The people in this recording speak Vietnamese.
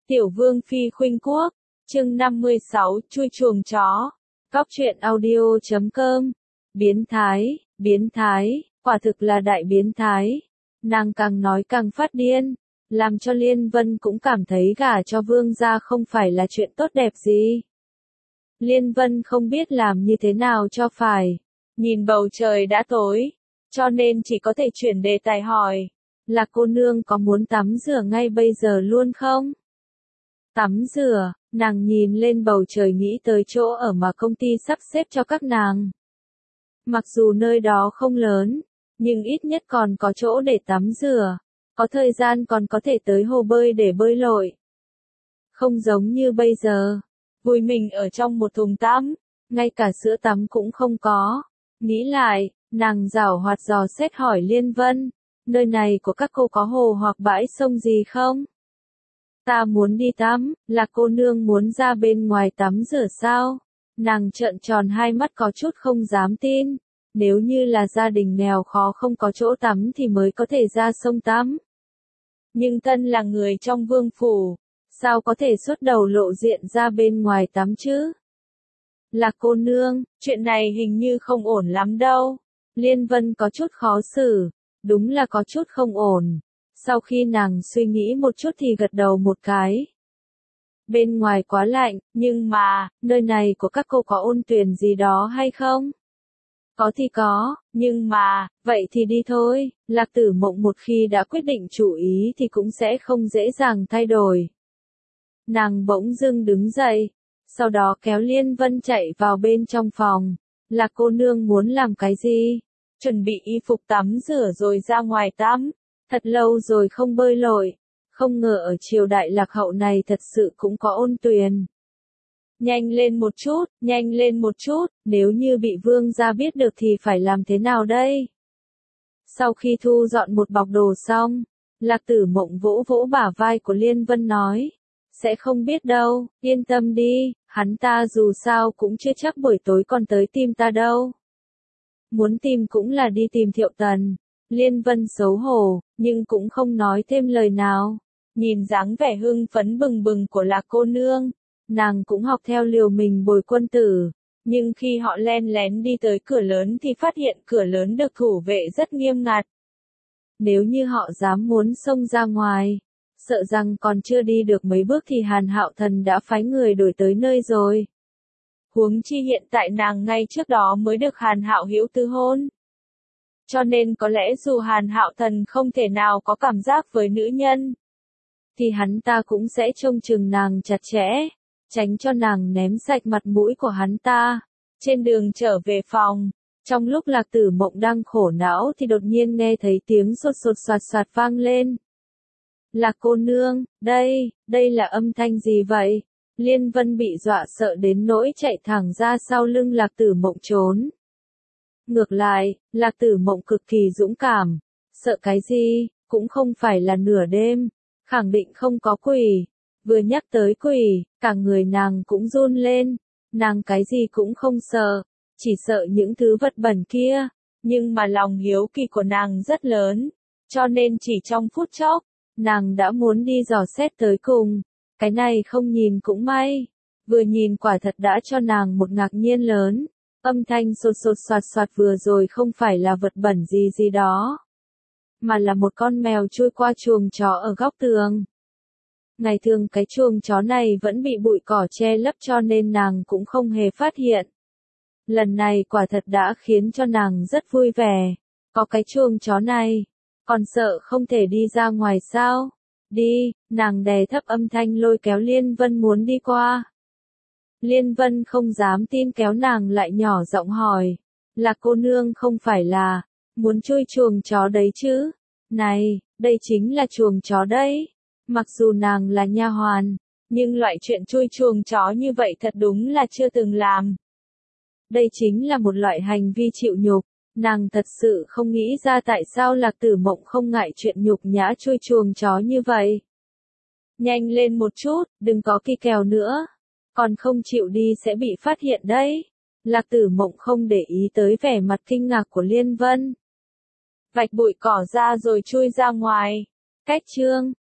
Tiểu Vương Phi khuynh quốc, chương 56, chui chuồng chó. Góc truyện audio.com. Biến thái, quả thực là đại biến thái. Nàng càng nói càng phát điên, làm cho Liên Vân cũng cảm thấy gả cho Vương gia không phải là chuyện tốt đẹp gì. Liên Vân không biết làm như thế nào cho phải. Nhìn bầu trời đã tối, cho nên chỉ có thể chuyển đề tài hỏi. Là cô nương có muốn tắm rửa ngay bây giờ luôn không? Tắm rửa, nàng nhìn lên bầu trời nghĩ tới chỗ ở mà công ty sắp xếp cho các nàng. Mặc dù nơi đó không lớn, nhưng ít nhất còn có chỗ để tắm rửa, có thời gian còn có thể tới hồ bơi để bơi lội. Không giống như bây giờ, vùi mình ở trong một thùng tắm, ngay cả sữa tắm cũng không có. Nghĩ lại, nàng giảo hoạt dò xét hỏi Liên Vân, nơi này của các cô có hồ hoặc bãi sông gì không? Ta muốn đi tắm, là cô nương muốn ra bên ngoài tắm rửa sao? Nàng trợn tròn hai mắt có chút không dám tin. Nếu như là gia đình nghèo khó không có chỗ tắm thì mới có thể ra sông tắm. Nhưng Tân là người trong vương phủ, sao có thể xuất đầu lộ diện ra bên ngoài tắm chứ? Là cô nương, chuyện này hình như không ổn lắm đâu. Liên Vân có chút khó xử, đúng là có chút không ổn. Sau khi nàng suy nghĩ một chút thì gật đầu một cái. Bên ngoài quá lạnh, nhưng mà, nơi này của các cô có ôn tuyền gì đó hay không? Có thì có, nhưng mà, vậy thì đi thôi. Lạc Tử Mộng một khi đã quyết định chủ ý thì cũng sẽ không dễ dàng thay đổi. Nàng bỗng dưng đứng dậy, sau đó kéo Liên Vân chạy vào bên trong phòng. Lạc cô nương muốn làm cái gì? Chuẩn bị y phục tắm rửa rồi ra ngoài tắm. Thật lâu rồi không bơi lội, không ngờ ở triều đại Lạc hậu này thật sự cũng có ôn tuyền. Nhanh lên một chút, nếu như bị vương gia biết được thì phải làm thế nào đây? Sau khi thu dọn một bọc đồ xong, Lạc Tử Mộng vỗ vỗ bả vai của Liên Vân nói, sẽ không biết đâu, yên tâm đi, hắn ta dù sao cũng chưa chắc buổi tối còn tới tìm ta đâu. Muốn tìm cũng là đi tìm Thiệu Tần. Liên Vân xấu hổ, nhưng cũng không nói thêm lời nào. Nhìn dáng vẻ hưng phấn bừng bừng của Lạc cô nương, nàng cũng học theo liều mình bồi quân tử. Nhưng khi họ len lén đi tới cửa lớn thì phát hiện cửa lớn được thủ vệ rất nghiêm ngặt. Nếu như họ dám muốn xông ra ngoài, sợ rằng còn chưa đi được mấy bước thì Hàn Hạo Thần đã phái người đuổi tới nơi rồi. Huống chi hiện tại nàng ngay trước đó mới được Hàn Hạo Hữu tư hôn. Cho nên có lẽ dù Hàn Hạo Thần không thể nào có cảm giác với nữ nhân, thì hắn ta cũng sẽ trông chừng nàng chặt chẽ, tránh cho nàng ném sạch mặt mũi của hắn ta. Trên đường trở về phòng, trong lúc Lạc Tử Mộng đang khổ não thì đột nhiên nghe thấy tiếng sột sột soạt soạt vang lên. Lạc cô nương, đây là âm thanh gì vậy? Liên Vân bị dọa sợ đến nỗi chạy thẳng ra sau lưng Lạc Tử Mộng trốn. Ngược lại, Lạc Tử Mộng cực kỳ dũng cảm. Sợ cái gì, cũng không phải là nửa đêm. Khẳng định không có quỷ. Vừa nhắc tới quỷ, cả người nàng cũng run lên. Nàng cái gì cũng không sợ. Chỉ sợ những thứ vật bẩn kia. Nhưng mà lòng hiếu kỳ của nàng rất lớn. Cho nên chỉ trong phút chốc, nàng đã muốn đi dò xét tới cùng. Cái này không nhìn cũng may. Vừa nhìn quả thật đã cho nàng một ngạc nhiên lớn. Âm thanh sột sột soạt soạt vừa rồi không phải là vật bẩn gì đó, mà là một con mèo chui qua chuồng chó ở góc tường. Ngày thường cái chuồng chó này vẫn bị bụi cỏ che lấp cho nên nàng cũng không hề phát hiện. Lần này quả thật đã khiến cho nàng rất vui vẻ. Có cái chuồng chó này, còn sợ không thể đi ra ngoài sao? Đi, nàng đè thấp âm thanh lôi kéo Liên Vân muốn đi qua. Liên Vân không dám tin kéo nàng lại nhỏ giọng hỏi. Là cô nương không phải là muốn chui chuồng chó đấy chứ? Này, đây chính là chuồng chó đấy. Mặc dù nàng là nha hoàn, nhưng loại chuyện chui chuồng chó như vậy thật đúng là chưa từng làm. Đây chính là một loại hành vi chịu nhục. Nàng thật sự không nghĩ ra tại sao Lạc Tử Mộng không ngại chuyện nhục nhã chui chuồng chó như vậy. Nhanh lên một chút, đừng có kỳ kèo nữa. Còn không chịu đi sẽ bị phát hiện đấy. Lạc Tử Mộng không để ý tới vẻ mặt kinh ngạc của Liên Vân. Vạch bụi cỏ ra rồi chui ra ngoài. Cách chương